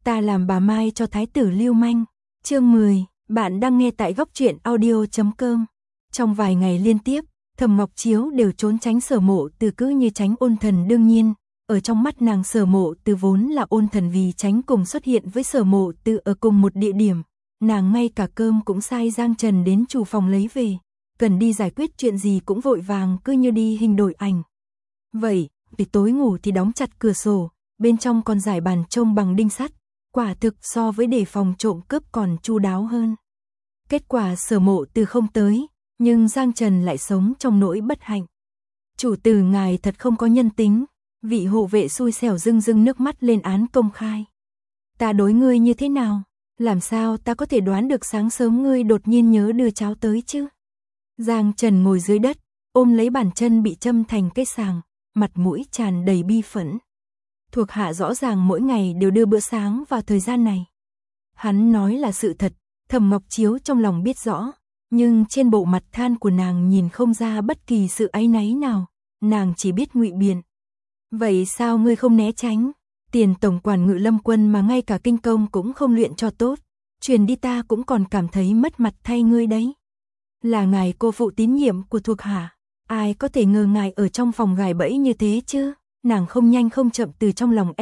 Ta làm bà Mai cho thái tử lưu manh. Chương 10, bạn đang nghe tại góc truyện audio.com. Trong vài ngày liên tiếp, Thẩm Ngọc Chiếu đều trốn tránh Sở Mộ Từ cứ như tránh Ôn Thần. Đương nhiên, ở trong mắt nàng Sở Mộ Từ vốn là Ôn Thần, vì tránh cùng xuất hiện với Sở Mộ Từ ở cùng một địa điểm, nàng ngay cả cơm cũng sai Giang Trần đến chủ phòng lấy về, cần đi giải quyết chuyện gì cũng vội vàng cứ như đi hình đổi ảnh. Vậy, vì tối ngủ thì đóng chặt cửa sổ, bên trong còn giải bàn trông bằng đinh sắt, quả thực so với đề phòng trộm cướp còn chu đáo hơn. Kết quả Sở Mộ Từ không tới, nhưng Giang Trần lại sống trong nỗi bất hạnh. Chủ tử ngài thật không có nhân tính, vị hộ vệ xui xẻo rưng rưng nước mắt lên án công khai. Ta đối ngươi như thế nào? Làm sao ta có thể đoán được sáng sớm ngươi đột nhiên nhớ đưa cháo tới chứ? Giang Trần ngồi dưới đất, ôm lấy bàn chân bị châm thành cái sàng, mặt mũi tràn đầy bi phẫn. Thuộc hạ rõ ràng mỗi ngày đều đưa bữa sáng vào thời gian này. Hắn nói là sự thật, Thẩm Ngọc Chiếu trong lòng biết rõ, nhưng trên bộ mặt than của nàng nhìn không ra bất kỳ sự áy náy nào, nàng chỉ biết ngụy biện. Vậy sao ngươi không né tránh? Tiền tổng quản Ngự Lâm Quân mà ngay cả kinh công cũng không luyện cho tốt, truyền đi ta cũng còn cảm thấy mất mặt thay ngươi đấy. Là ngài cô phụ tín nhiệm của thuộc hạ, ai có thể ngờ ngài ở trong phòng gài bẫy như thế chứ? Nàng không nhanh không chậm từ trong lòng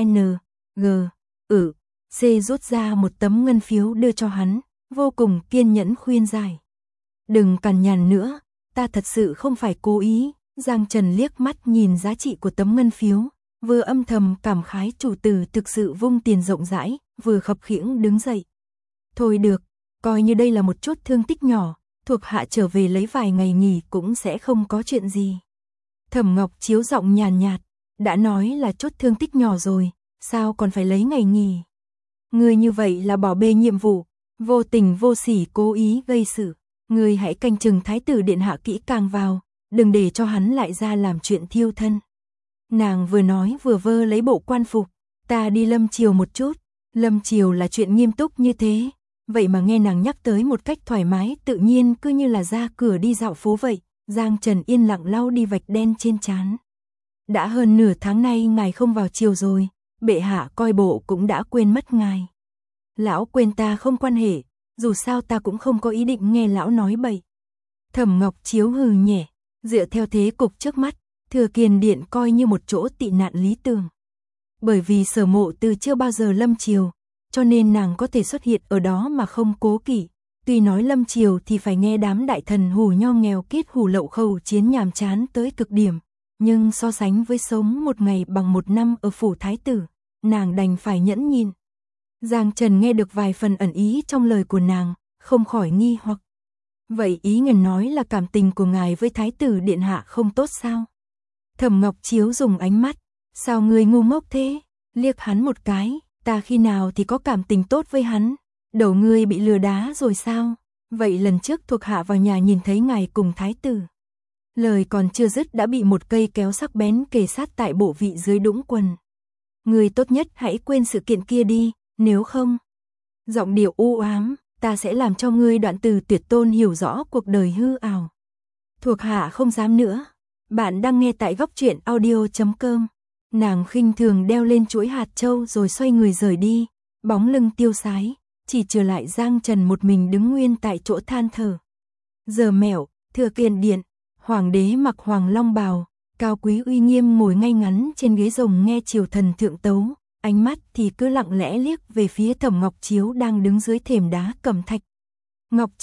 C rút ra một tấm ngân phiếu đưa cho hắn, vô cùng kiên nhẫn khuyên giải. Đừng cằn nhằn nữa, ta thật sự không phải cố ý. Giang Trần liếc mắt nhìn giá trị của tấm ngân phiếu, vừa âm thầm cảm khái chủ tử thực sự vung tiền rộng rãi, vừa khập khiễng đứng dậy. Thôi được, coi như đây là một chút thương tích nhỏ, thuộc hạ trở về lấy vài ngày nghỉ cũng sẽ không có chuyện gì. Thẩm Ngọc Chiếu giọng nhàn nhạt, đã nói là chút thương tích nhỏ rồi, sao còn phải lấy ngày nghỉ? Ngươi như vậy là bỏ bê nhiệm vụ, vô tình vô sỉ cố ý gây sự. Ngươi hãy canh chừng thái tử điện hạ kỹ càng vào, đừng để cho hắn lại ra làm chuyện thiêu thân. Nàng vừa nói vừa vơ lấy bộ quan phục, ta đi Lâm Triều một chút. Lâm Triều là chuyện nghiêm túc như thế, vậy mà nghe nàng nhắc tới một cách thoải mái tự nhiên cứ như là ra cửa đi dạo phố vậy. Giang Trần yên lặng lau đi vạch đen trên trán. Đã hơn nửa tháng nay ngài không vào triều rồi, bệ hạ coi bộ cũng đã quên mất ngài. Lão quên ta không quan hệ, dù sao ta cũng không có ý định nghe lão nói bậy. Thẩm Ngọc Chiếu hừ nhẹ, dựa theo thế cục trước mắt, Thừa Kiền Điện coi như một chỗ tị nạn lý tưởng. Bởi vì Sở Mộ Từ chưa bao giờ lâm triều, cho nên nàng có thể xuất hiện ở đó mà không cố kỵ. Tuy nói lâm triều thì phải nghe đám đại thần hù nho nghèo kiết hù lậu khẩu chiến nhàm chán tới cực điểm, nhưng so sánh với sống một ngày bằng một năm ở phủ thái tử, nàng đành phải nhẫn nhịn. Giang Trần nghe được vài phần ẩn ý trong lời của nàng, không khỏi nghi hoặc. Vậy ý ngần nói là cảm tình của ngài với thái tử điện hạ không tốt sao? Thẩm Ngọc Chiếu dùng ánh mắt, sao ngươi ngu ngốc thế? Liếc hắn một cái, ta khi nào thì có cảm tình tốt với hắn? Đầu ngươi bị lừa đá rồi sao? Vậy lần trước thuộc hạ vào nhà nhìn thấy ngài cùng thái tử. Lời còn chưa dứt đã bị một cây kéo sắc bén kề sát tại bộ vị dưới đũng quần. Ngươi tốt nhất hãy quên sự kiện kia đi, nếu không. Giọng điệu u ám, ta sẽ làm cho ngươi đoạn từ tuyệt tôn hiểu rõ cuộc đời hư ảo. Thuộc hạ không dám nữa. Bạn đang nghe tại góc truyện audio.com. Nàng khinh thường đeo lên chuỗi hạt châu rồi xoay người rời đi, bóng lưng tiêu sái, chỉ trừ lại Giang Trần một mình đứng nguyên tại chỗ than thở. Giờ mẹo, Thừa Kiền Điện, hoàng đế mặc hoàng long bào, cao quý uy nghiêm ngồi ngay ngắn trên ghế rồng nghe triều thần thượng tấu, ánh mắt thì cứ lặng lẽ liếc về phía Thẩm Ngọc Chiếu đang đứng dưới thềm đá cẩm thạch. Ngọc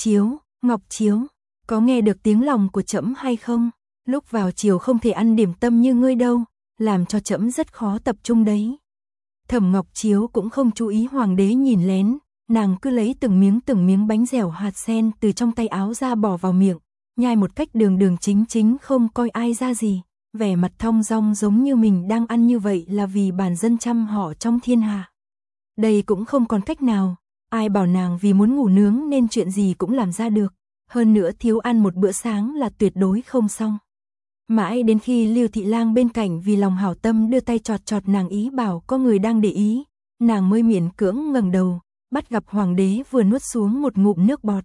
Chiếu, có nghe được tiếng lòng của trẫm hay không? Lúc vào triều không thể ăn điểm tâm như ngươi đâu, làm cho trẫm rất khó tập trung đấy. Thẩm Ngọc Chiếu cũng không chú ý hoàng đế nhìn lén, nàng cứ lấy từng miếng bánh dẻo hạt sen từ trong tay áo ra bỏ vào miệng, nhai một cách đường chính không coi ai ra gì, vẻ mặt thong dong giống như mình đang ăn như vậy là vì bản dân trăm họ trong thiên hạ. Đây cũng không còn cách nào, ai bảo nàng vì muốn ngủ nướng nên chuyện gì cũng làm ra được, hơn nữa thiếu ăn một bữa sáng là tuyệt đối không xong. Mãi đến khi Lưu Thị Lang bên cạnh vì lòng hảo tâm đưa tay chọt nàng ý bảo có người đang để ý, nàng mới miễn cưỡng ngẩng đầu, bắt gặp hoàng đế vừa nuốt xuống một ngụm nước bọt.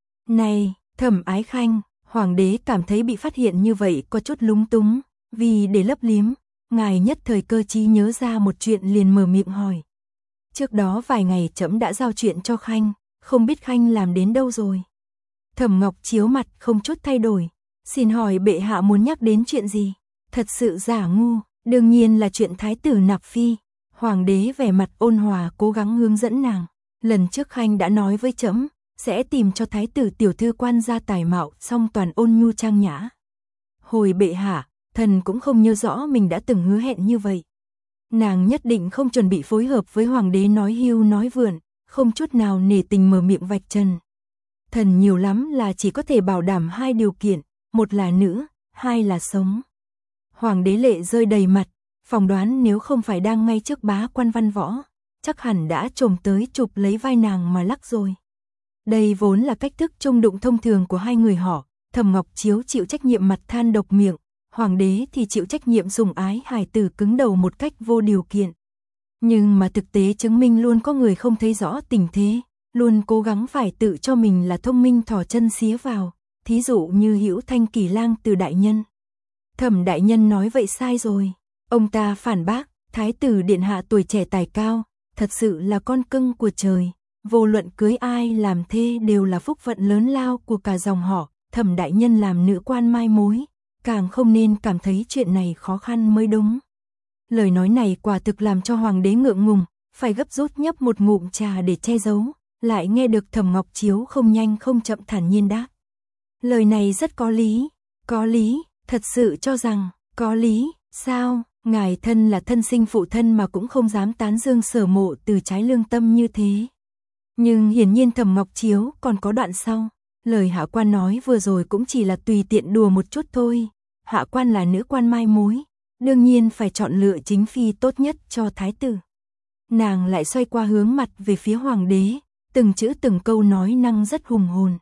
Này, Thẩm Ái Khanh, hoàng đế cảm thấy bị phát hiện như vậy có chút lúng túng, vì để lấp liếm, ngài nhất thời cơ trí nhớ ra một chuyện liền mở miệng hỏi. Trước đó vài ngày trẫm đã giao chuyện cho Khanh, không biết Khanh làm đến đâu rồi. Thẩm Ngọc Chiếu mặt không chút thay đổi, xin hỏi bệ hạ muốn nhắc đến chuyện gì? Thật sự giả ngu, đương nhiên là chuyện thái tử nạp phi. Hoàng đế vẻ mặt ôn hòa cố gắng hướng dẫn nàng. Lần trước Khanh đã nói với trẫm sẽ tìm cho thái tử tiểu thư quan gia tài mạo song toàn ôn nhu trang nhã. Hồi bệ hạ, thần cũng không nhớ rõ mình đã từng hứa hẹn như vậy. Nàng nhất định không chuẩn bị phối hợp với hoàng đế nói hưu nói vượn, không chút nào nể tình mở miệng vạch trần. Thần nhiều lắm là chỉ có thể bảo đảm 2 điều kiện, một là nữ, 2 là sống. Hoàng đế lệ rơi đầy mặt, phỏng đoán nếu không phải đang ngay trước bá quan văn võ, chắc hẳn đã trồm tới chụp lấy vai nàng mà lắc rồi. Đây vốn là cách thức chung đụng thông thường của hai người họ, Thẩm Ngọc Chiếu chịu trách nhiệm mặt than độc miệng, hoàng đế thì chịu trách nhiệm sủng ái hài tử cứng đầu một cách vô điều kiện. Nhưng mà thực tế chứng minh luôn có người không thấy rõ tình thế, luôn cố gắng phải tự cho mình là thông minh thò chân xía vào, thí dụ như Hữu Thanh Kỳ Lang Từ đại nhân. Thẩm đại nhân nói vậy sai rồi, ông ta phản bác, thái tử điện hạ tuổi trẻ tài cao, thật sự là con cưng của trời, vô luận cưới ai làm thê đều là phúc vận lớn lao của cả dòng họ, Thẩm đại nhân làm nữ quan mai mối, càng không nên cảm thấy chuyện này khó khăn mới đúng. Lời nói này quả thực làm cho hoàng đế ngượng ngùng, phải gấp rút nhấp một ngụm trà để che giấu, lại nghe được Thẩm Ngọc Chiếu không nhanh không chậm thản nhiên đáp. Lời này rất có lý, thật sự cho rằng, có lý, sao, ngài thân là thân sinh phụ thân mà cũng không dám tán dương Sở Mộ từ trái lương tâm như thế. Nhưng hiển nhiên Thẩm Ngọc Chiếu còn có đoạn sau, lời hạ quan nói vừa rồi cũng chỉ là tùy tiện đùa một chút thôi, hạ quan là nữ quan mai mối, đương nhiên phải chọn lựa chính phi tốt nhất cho thái tử. Nàng lại xoay qua hướng mặt về phía hoàng đế, từng chữ từng câu nói năng rất hùng hồn.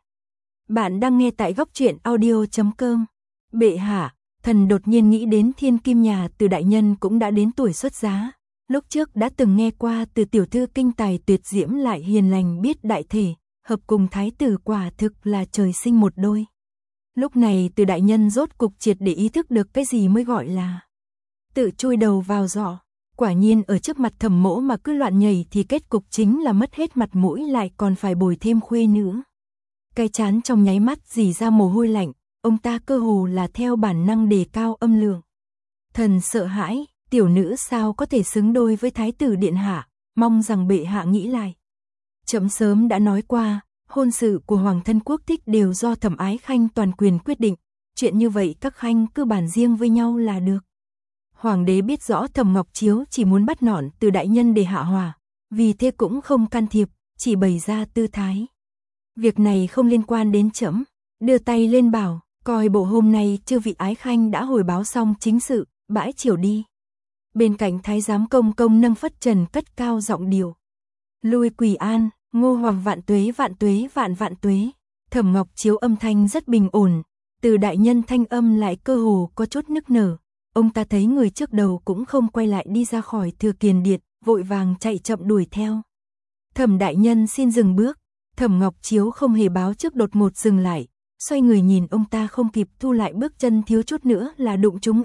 Bạn đang nghe tại Góc Truyện Audio.com. Bệ hạ, thần đột nhiên nghĩ đến Thiên Kim nhà Từ đại nhân cũng đã đến tuổi xuất giá. Lúc trước đã từng nghe qua Từ tiểu thư kinh tài tuyệt diễm lại hiền lành biết đại thể, hợp cùng thái tử quả thực là trời sinh một đôi. Lúc này Từ đại nhân rốt cục triệt để ý thức được cái gì mới gọi là tự chui đầu vào giỏ. Quả nhiên ở trước mặt Thẩm Mỗ mà cứ loạn nhảy thì kết cục chính là mất hết mặt mũi lại còn phải bồi thêm khuê nữa. Cái chán trong nháy mắt rỉ ra mồ hôi lạnh, ông ta cơ hồ là theo bản năng đề cao âm lượng. Thần sợ hãi, tiểu nữ sao có thể xứng đôi với thái tử điện hạ, mong rằng bệ hạ nghĩ lại. Trẫm sớm đã nói qua, hôn sự của hoàng thân quốc thích đều do Thẩm Ái Khanh toàn quyền quyết định, chuyện như vậy các khanh cứ bàn riêng với nhau là được. Hoàng đế biết rõ Thẩm Ngọc Chiếu chỉ muốn bắt nọn Từ đại nhân để hạ hòa, vì thế cũng không can thiệp, chỉ bày ra tư thái. Việc này không liên quan đến trẫm, đưa tay lên bảo, coi bộ hôm nay chư vị Ái Khanh đã hồi báo xong chính sự, bãi triều đi. Bên cạnh thái giám công công nâng phất trần cất cao giọng điệu. Lui quỳ an, Ngô Hoàng vạn tuế vạn vạn tuế. Thẩm Ngọc Chiếu âm thanh rất bình ổn, Từ đại nhân thanh âm lại cơ hồ có chút nức nở. Ông ta thấy người trước đầu cũng không quay lại đi ra khỏi Thừa Kiền Điện, vội vàng chạy chậm đuổi theo. Thẩm đại nhân xin dừng bước. Thẩm Ngọc Chiếu không hề báo trước đột ngột dừng lại, xoay người nhìn ông ta không kịp thu lại bước chân thiếu chút nữa là đụng trúng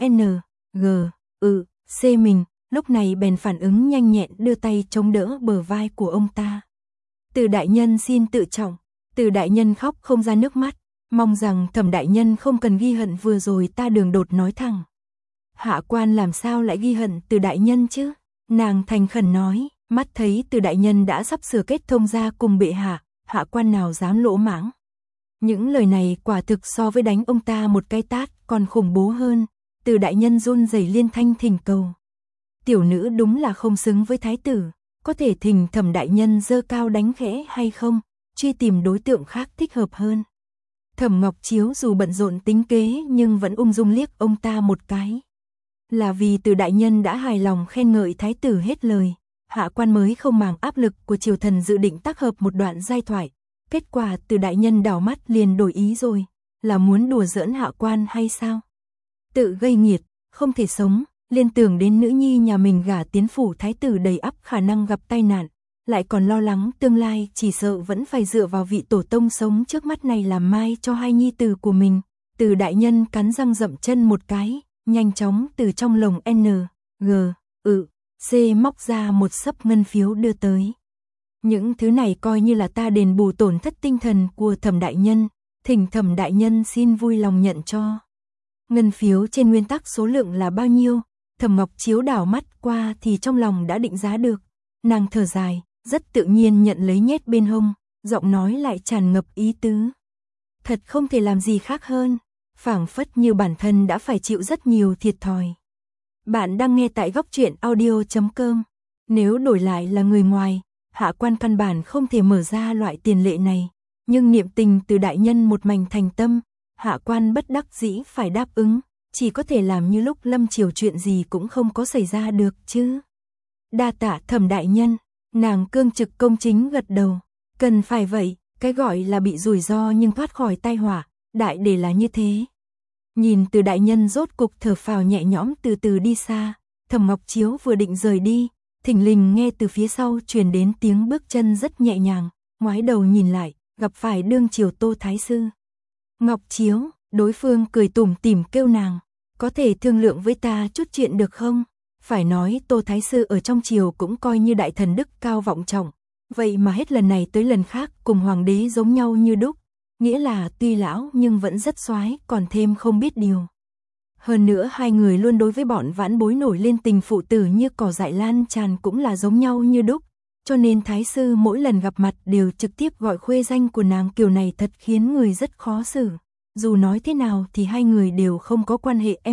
C mình, lúc này bèn phản ứng nhanh nhẹn đưa tay chống đỡ bờ vai của ông ta. Từ đại nhân xin tự trọng. Từ đại nhân khóc không ra nước mắt, mong rằng Thẩm đại nhân không cần ghi hận vừa rồi ta đường đột nói thẳng. Hạ quan làm sao lại ghi hận Từ đại nhân chứ? Nàng thành khẩn nói, mắt thấy Từ đại nhân đã sắp sửa kết thông gia cùng bệ hạ, hạ quan nào dám lỗ mãng. Những lời này quả thực so với đánh ông ta một cái tát còn khủng bố hơn. Từ đại nhân run rẩy liên thanh thỉnh cầu. Tiểu nữ đúng là không xứng với thái tử, có thể thỉnh Thẩm đại nhân dơ cao đánh khẽ hay không, truy tìm đối tượng khác thích hợp hơn. Thẩm Ngọc Chiếu dù bận rộn tính kế nhưng vẫn ung dung liếc ông ta một cái. Là vì Từ đại nhân đã hài lòng khen ngợi thái tử hết lời, hạ quan mới không màng áp lực của triều thần dự định tác hợp một đoạn giai thoại. Kết quả Từ đại nhân đảo mắt liền đổi ý rồi, là muốn đùa giỡn hạ quan hay sao? Tự gây nghiệt, không thể sống, liên tưởng đến nữ nhi nhà mình gả tiến phủ thái tử đầy ắp khả năng gặp tai nạn, lại còn lo lắng tương lai chỉ sợ vẫn phải dựa vào vị tổ tông sống trước mắt này làm mai cho hai nhi tử của mình. Từ đại nhân cắn răng dậm chân một cái, nhanh chóng từ trong lồng C móc ra một xấp ngân phiếu đưa tới. Những thứ này coi như là ta đền bù tổn thất tinh thần của Thẩm đại nhân, thỉnh Thẩm đại nhân xin vui lòng nhận cho. Ngân phiếu trên nguyên tắc số lượng là bao nhiêu? Thẩm Ngọc Chiếu đảo mắt qua thì trong lòng đã định giá được. Nàng thở dài, rất tự nhiên nhận lấy nhét bên hông, giọng nói lại tràn ngập ý tứ. Thật không thể làm gì khác hơn, phảng phất như bản thân đã phải chịu rất nhiều thiệt thòi. Bạn đang nghe tại Góc Truyện Audio.com. Nếu đổi lại là người ngoài, hạ quan căn bản không thể mở ra loại tiền lệ này, nhưng niệm tình từ đại nhân một mảnh thành tâm, hạ quan bất đắc dĩ phải đáp ứng, chỉ có thể làm như lúc lâm triều chuyện gì cũng không có xảy ra được chứ. Đa tạ Thẩm đại nhân, nàng cương trực công chính gật đầu, cần phải vậy, cái gọi là bị rủi ro nhưng thoát khỏi tai họa, đại để là như thế. Nhìn từ đại nhân rốt cục thở phào nhẹ nhõm từ từ đi xa, Thẩm Ngọc Chiếu vừa định rời đi, thình lình nghe từ phía sau truyền đến tiếng bước chân rất nhẹ nhàng, ngoái đầu nhìn lại, gặp phải đương triều Tô Thái Sư. Ngọc Chiếu, đối phương cười tủm tỉm kêu nàng, có thể thương lượng với ta chút chuyện được không? Phải nói Tô Thái Sư ở trong triều cũng coi như đại thần đức cao vọng trọng, vậy mà hết lần này tới lần khác cùng hoàng đế giống nhau như đúc, nghĩa là tuy lão nhưng vẫn rất soái, còn thêm không biết điều. Hơn nữa hai người luôn đối với bọn vãn bối nổi lên tình phụ tử như cỏ dại lan tràn cũng là giống nhau như đúc, cho nên Thái Sư mỗi lần gặp mặt đều trực tiếp gọi khuê danh của nàng, kiểu này thật khiến người rất khó xử. Dù nói thế nào thì hai người đều không có quan hệ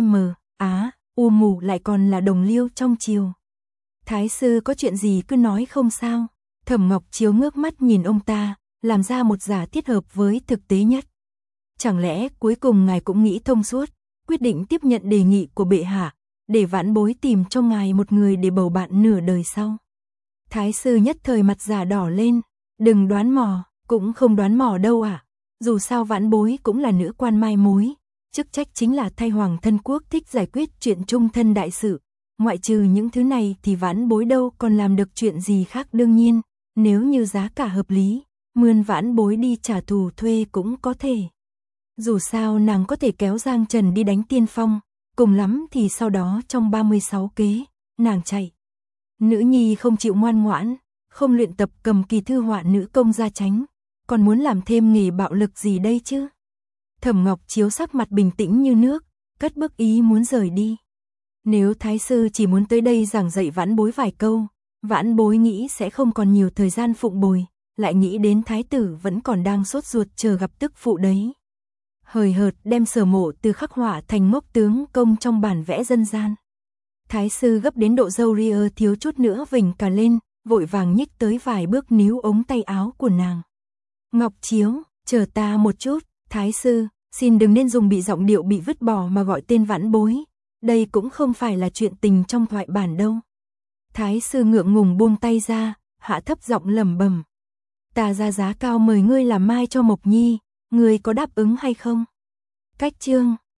u mù lại còn là đồng liêu trong triều. Thái Sư có chuyện gì cứ nói không sao. Thẩm Ngọc Chiếu ngước mắt nhìn ông ta, làm ra một giả thiết hợp với thực tế nhất. Chẳng lẽ cuối cùng ngài cũng nghĩ thông suốt, quyết định tiếp nhận đề nghị của bệ hạ, để vãn bối tìm cho ngài một người để bầu bạn nửa đời sau. Thái Sư nhất thời mặt già đỏ lên, đừng đoán mò, cũng không đoán mò đâu ạ. Dù sao vãn bối cũng là nữ quan mai mối, chức trách chính là thay hoàng thân quốc thích giải quyết chuyện trung thân đại sự. Ngoại trừ những thứ này thì vãn bối đâu còn làm được chuyện gì khác, đương nhiên, nếu như giá cả hợp lý, mượn vãn bối đi trả thù thuê cũng có thể. Dù sao nàng có thể kéo Giang Trần đi đánh tiên phong, cùng lắm thì sau đó trong 36 kế, nàng chạy. Nữ nhi không chịu ngoan ngoãn, không luyện tập cầm kỳ thư họa nữ công gia tránh, còn muốn làm thêm nghề bạo lực gì đây chứ? Thẩm Ngọc Chiếu sắc mặt bình tĩnh như nước, cất bước ý muốn rời đi. Nếu Thái Sư chỉ muốn tới đây giảng dạy vãn bối vài câu, vãn bối nghĩ sẽ không còn nhiều thời gian phụng bồi, lại nghĩ đến Thái tử vẫn còn đang sốt ruột chờ gặp tức phụ đấy. Hời hợt đem Sở Mộ từ khắc họa thành mốc tướng công trong bản vẽ dân gian. Thái Sư gấp đến độ râu ria thiếu chút nữa vểnh cả lên, vội vàng nhích tới vài bước níu ống tay áo của nàng. Ngọc Chiếu, chờ ta một chút. Thái Sư, xin đừng nên dùng bị giọng điệu bị vứt bỏ mà gọi tên vãn bối, đây cũng không phải là chuyện tình trong thoại bản đâu. Thái Sư ngượng ngùng buông tay ra, hạ thấp giọng lẩm bẩm. Ta ra giá cao mời ngươi làm mai cho Mộc Nhi, ngươi có đáp ứng hay không? Cách chương